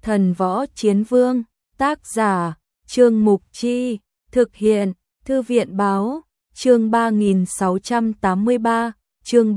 Thần Võ Chiến Vương, tác giả, Trương Mục Chi, thực hiện, Thư viện Báo, chương 3683, chương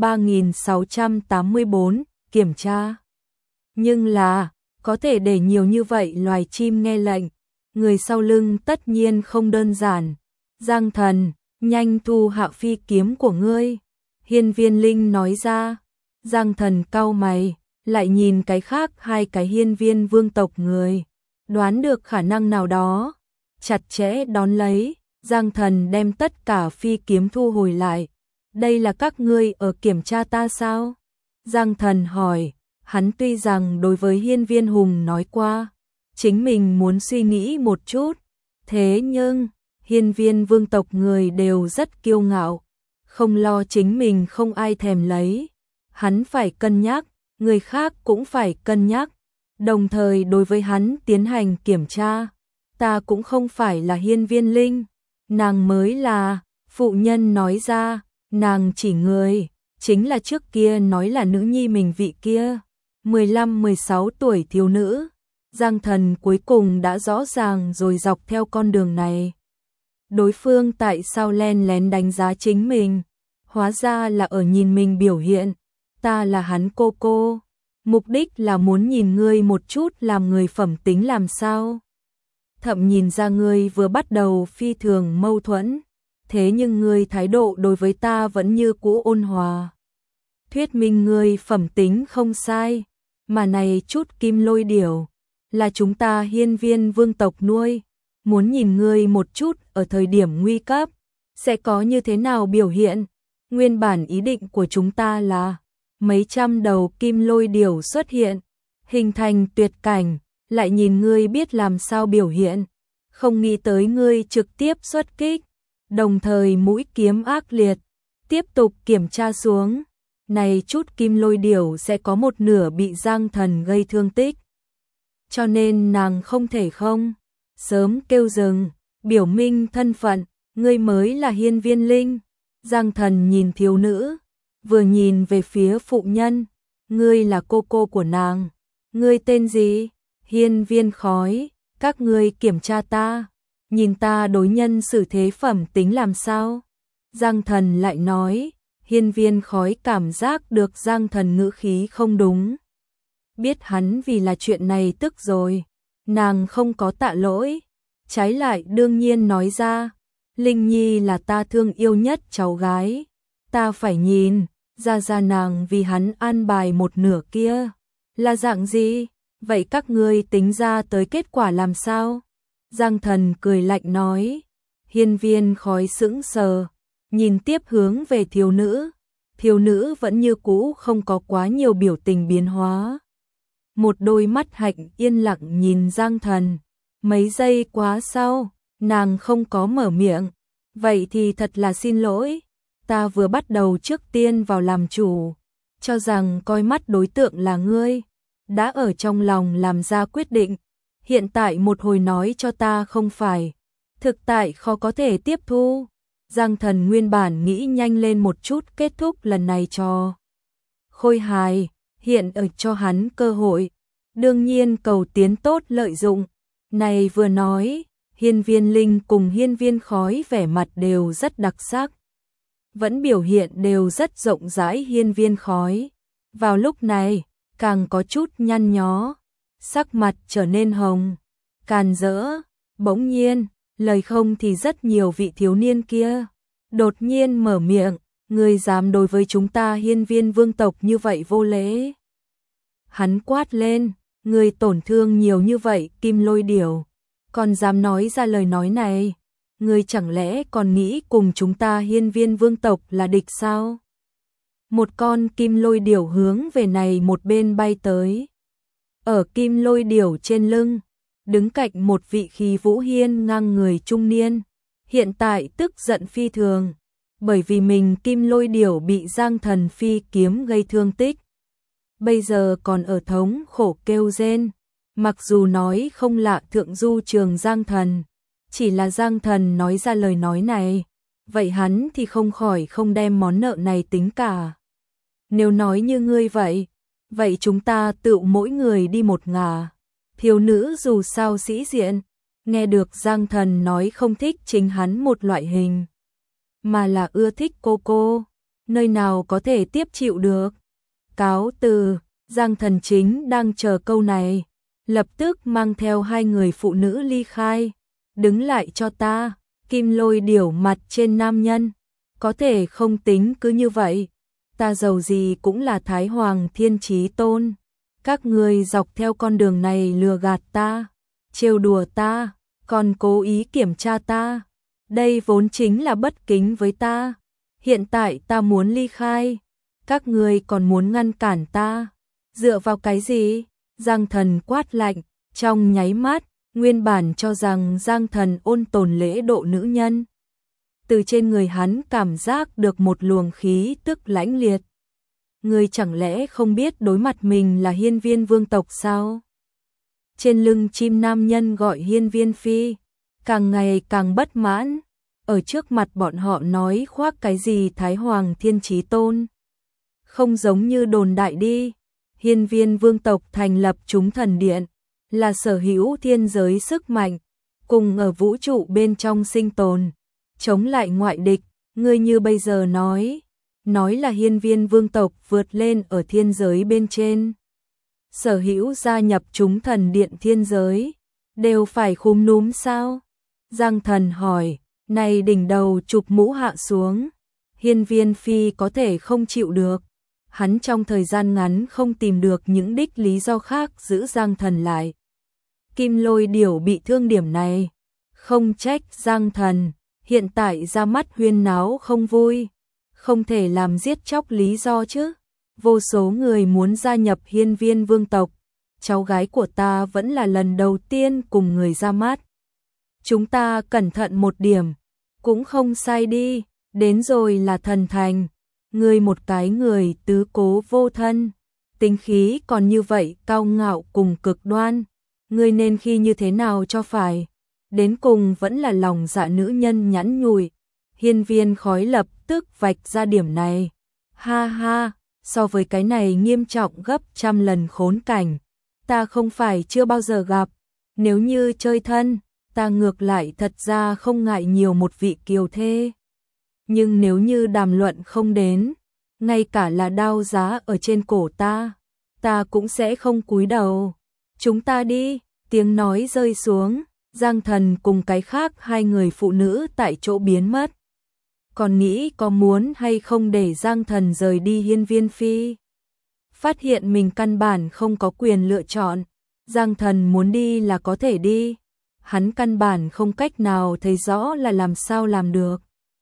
3684, kiểm tra. Nhưng là, có thể để nhiều như vậy loài chim nghe lệnh, người sau lưng tất nhiên không đơn giản. Giang Thần, nhanh thu hạ phi kiếm của ngươi, Hiên Viên Linh nói ra. Giang Thần cau mày, lại nhìn cái khác hai cái hiên viên vương tộc người, đoán được khả năng nào đó, chặt chẽ đón lấy. Giang Thần đem tất cả phi kiếm thu hồi lại. Đây là các ngươi ở kiểm tra ta sao? Giang Thần hỏi, hắn tuy rằng đối với Hiên Viên Hùng nói qua, chính mình muốn suy nghĩ một chút, thế nhưng hiên viên vương tộc người đều rất kiêu ngạo, không lo chính mình không ai thèm lấy. Hắn phải cân nhắc, người khác cũng phải cân nhắc, đồng thời đối với hắn tiến hành kiểm tra. Ta cũng không phải là Hiên Viên Linh, nàng mới là, phụ nhân nói ra, nàng chỉ người, chính là trước kia nói là nữ nhi mình vị kia, 15-16 tuổi thiếu nữ. Giang Thần cuối cùng đã rõ ràng rồi dọc theo con đường này. Đối phương tại sao len lén đánh giá chính mình? Hóa ra là ở nhìn mình biểu hiện. Ta là hắn cô, mục đích là muốn nhìn ngươi một chút làm người phẩm tính làm sao. Thậm nhìn ra ngươi vừa bắt đầu phi thường mâu thuẫn, thế nhưng ngươi thái độ đối với ta vẫn như cũ ôn hòa. Thuyết minh ngươi phẩm tính không sai, mà này chút kim lôi điểu là chúng ta hiên viên vương tộc nuôi, muốn nhìn ngươi một chút ở thời điểm nguy cấp, sẽ có như thế nào biểu hiện. Nguyên bản ý định của chúng ta là mấy trăm đầu kim lôi điểu xuất hiện, hình thành tuyệt cảnh, lại nhìn ngươi biết làm sao biểu hiện. Không nghĩ tới ngươi trực tiếp xuất kích, đồng thời mũi kiếm ác liệt, tiếp tục kiểm tra xuống. Này chút kim lôi điểu sẽ có một nửa bị Giang Thần gây thương tích, cho nên nàng không thể không sớm kêu dừng, biểu minh thân phận, ngươi mới là Hiên Viên Linh. Giang Thần nhìn thiếu nữ, vừa nhìn về phía phụ nhân, ngươi là cô của nàng, ngươi tên gì? Hiên Viên Khói. Các ngươi kiểm tra ta, nhìn ta đối nhân xử thế phẩm tính làm sao? Giang Thần lại nói. Hiên Viên Khói cảm giác được Giang Thần ngữ khí không đúng, biết hắn vì là chuyện này tức rồi, nàng không có tạ lỗi, trái lại đương nhiên nói ra, Linh Nhi là ta thương yêu nhất cháu gái, ta phải nhìn ra nàng vì hắn an bài một nửa kia là dạng gì, vậy các ngươi tính ra tới kết quả làm sao? Giang Thần cười lạnh nói. Hiên Viên Khói sững sờ, nhìn tiếp hướng về thiếu nữ vẫn như cũ không có quá nhiều biểu tình biến hóa. Một đôi mắt hạnh yên lặng nhìn Giang Thần, mấy giây quá sau, nàng không có mở miệng, vậy thì thật là xin lỗi, ta vừa bắt đầu trước tiên vào làm chủ, cho rằng coi mắt đối tượng là ngươi, đã ở trong lòng làm ra quyết định, hiện tại một hồi nói cho ta không phải, thực tại khó có thể tiếp thu. Giang Thần nguyên bản nghĩ nhanh lên một chút kết thúc lần này cho khôi hài, hiện ở cho hắn cơ hội, đương nhiên cầu tiến tốt lợi dụng. Này vừa nói, Hiên Viên Linh cùng Hiên Viên Khói vẻ mặt đều rất đặc sắc, vẫn biểu hiện đều rất rộng rãi. Hiên Viên Khói vào lúc này càng có chút nhăn nhó, sắc mặt trở nên hồng, càn rỡ. Bỗng nhiên, lời không thì rất nhiều vị thiếu niên kia đột nhiên mở miệng, ngươi dám đối với chúng ta hiên viên vương tộc như vậy vô lễ. Hắn quát lên, ngươi tổn thương nhiều như vậy kim lôi điểu, còn dám nói ra lời nói này, ngươi chẳng lẽ còn nghĩ cùng chúng ta hiên viên vương tộc là địch sao? Một con kim lôi điểu hướng về này một bên bay tới. Ở kim lôi điểu trên lưng, đứng cạnh một vị khí vũ hiên ngang người trung niên, hiện tại tức giận phi thường, bởi vì mình kim lôi điểu bị Giang Thần phi kiếm gây thương tích. Bây giờ còn ở thống khổ kêu rên, mặc dù nói không lạ thượng du trường Giang Thần, chỉ là Giang Thần nói ra lời nói này, vậy hắn thì không khỏi không đem món nợ này tính cả. Nếu nói như ngươi vậy chúng ta tự mỗi người đi một ngả, Thiếu nữ dù sao sĩ diện, nghe được Giang Thần nói không thích chính hắn một loại hình, mà là ưa thích cô, nơi nào có thể tiếp chịu được. Cáo từ, Giang Thần chính đang chờ câu này, lập tức mang theo hai người phụ nữ ly khai. Đứng lại cho ta, Kim Lôi điểu mặt trên nam nhân, có thể không tính cứ như vậy, ta giàu gì cũng là Thái Hoàng Thiên Chí Tôn. Các người dọc theo con đường này lừa gạt ta, trêu đùa ta, còn cố ý kiểm tra ta. Đây vốn chính là bất kính với ta. Hiện tại ta muốn ly khai, các người còn muốn ngăn cản ta. Dựa vào cái gì? Giang Thần quát lạnh, trong nháy mắt, nguyên bản cho rằng Giang Thần ôn tồn lễ độ nữ nhân. Từ trên người hắn cảm giác được một luồng khí tức lãnh liệt. Người chẳng lẽ không biết đối mặt mình là hiên viên vương tộc sao? Trên lưng chim nam nhân gọi hiên viên phi, càng ngày càng bất mãn, ở trước mặt bọn họ nói khoác cái gì Thái Hoàng Thiên Chí Tôn. Không giống như đồn đại đi, hiên viên vương tộc thành lập chúng thần điện, là sở hữu thiên giới sức mạnh, cùng ở vũ trụ bên trong sinh tồn, chống lại ngoại địch. Ngươi như bây giờ nói là hiên viên vương tộc vượt lên ở thiên giới bên trên, sở hữu gia nhập chúng thần điện thiên giới, đều phải khúm núm sao? Giang Thần hỏi, này đỉnh đầu chụp mũ hạ xuống, hiên viên phi có thể không chịu được. Hắn trong thời gian ngắn không tìm được những đích lý do khác giữ Giang Thần lại. Kim Lôi điểu bị thương điểm này, không trách Giang Thần, hiện tại ra mắt huyên náo không vui, không thể làm giết chóc lý do chứ. Vô số người muốn gia nhập hiên viên vương tộc, cháu gái của ta vẫn là lần đầu tiên cùng người ra mắt. Chúng ta cẩn thận một điểm, cũng không sai đi, đến rồi là thần thành. Ngươi một cái người tứ cố vô thân, tính khí còn như vậy cao ngạo cùng cực đoan, ngươi nên khi như thế nào cho phải, đến cùng vẫn là lòng dạ nữ nhân nhẵn nhụi. Hiên viên khói lập tức vạch ra điểm này. Ha ha, so với cái này nghiêm trọng gấp trăm lần khốn cảnh, ta không phải chưa bao giờ gặp, nếu như chơi thân, ta ngược lại thật ra không ngại nhiều một vị kiều thê. Nhưng nếu như đàm luận không đến, ngay cả là đao giá ở trên cổ ta cũng sẽ không cúi đầu. Chúng ta đi, tiếng nói rơi xuống, Giang Thần cùng cái khác hai người phụ nữ tại chỗ biến mất. Còn nghĩ có muốn hay không để Giang Thần rời đi hiên viên phi. Phát hiện mình căn bản không có quyền lựa chọn, Giang Thần muốn đi là có thể đi, hắn căn bản không cách nào thấy rõ là làm sao làm được.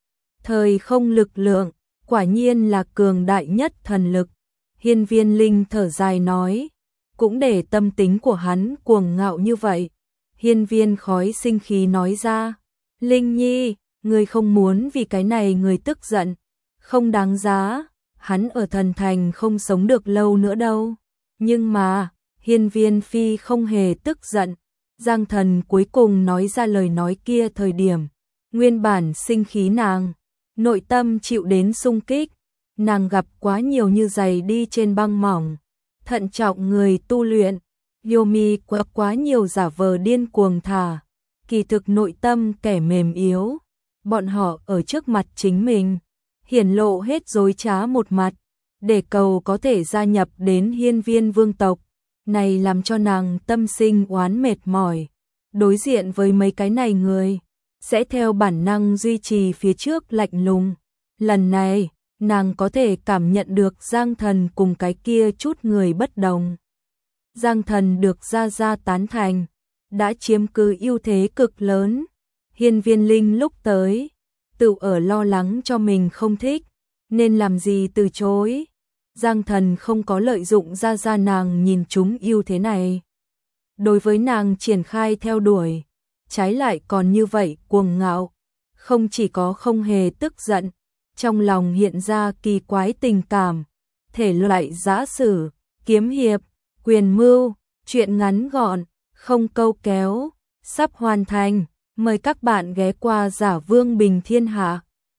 Thời không lực lượng, quả nhiên là cường đại nhất thần lực. Hiên viên Linh thở dài nói, cũng để tâm tính của hắn cuồng ngạo như vậy. Hiên viên khói sinh khí nói ra, Linh Nhi, người không muốn vì cái này người tức giận, không đáng giá, hắn ở thần thành không sống được lâu nữa đâu. Nhưng mà, hiên viên phi không hề tức giận. Giang Thần cuối cùng nói ra lời nói kia thời điểm, nguyên bản sinh khí nàng, nội tâm chịu đến xung kích, nàng gặp quá nhiều như giày đi trên băng mỏng, thận trọng người tu luyện, Yomi quá nhiều giả vờ điên cuồng thả, kỳ thực nội tâm kẻ mềm yếu, bọn họ ở trước mặt chính mình, hiển lộ hết dối trá một mặt, để cầu có thể gia nhập đến hiên viên vương tộc, này làm cho nàng tâm sinh oán mệt mỏi, đối diện với mấy cái này người, sẽ theo bản năng duy trì phía trước lạnh lùng. Lần này, nàng có thể cảm nhận được Giang Thần cùng cái kia chút người bất đồng. Giang Thần được gia tán thành, đã chiếm cứ ưu thế cực lớn. Hiên viên Linh lúc tới, tự ở lo lắng cho mình không thích, nên làm gì từ chối. Giang Thần không có lợi dụng gia nàng nhìn chúng ưu thế này. Đối với nàng triển khai theo đuổi, trái lại còn như vậy cuồng ngạo, không chỉ có không hề tức giận, trong lòng hiện ra kỳ quái tình cảm, thể loại giã sử, kiếm hiệp, quyền mưu, truyện ngắn gọn, không câu kéo, sắp hoàn thành, mời các bạn ghé qua Giả Vương Bình Thiên Hạ.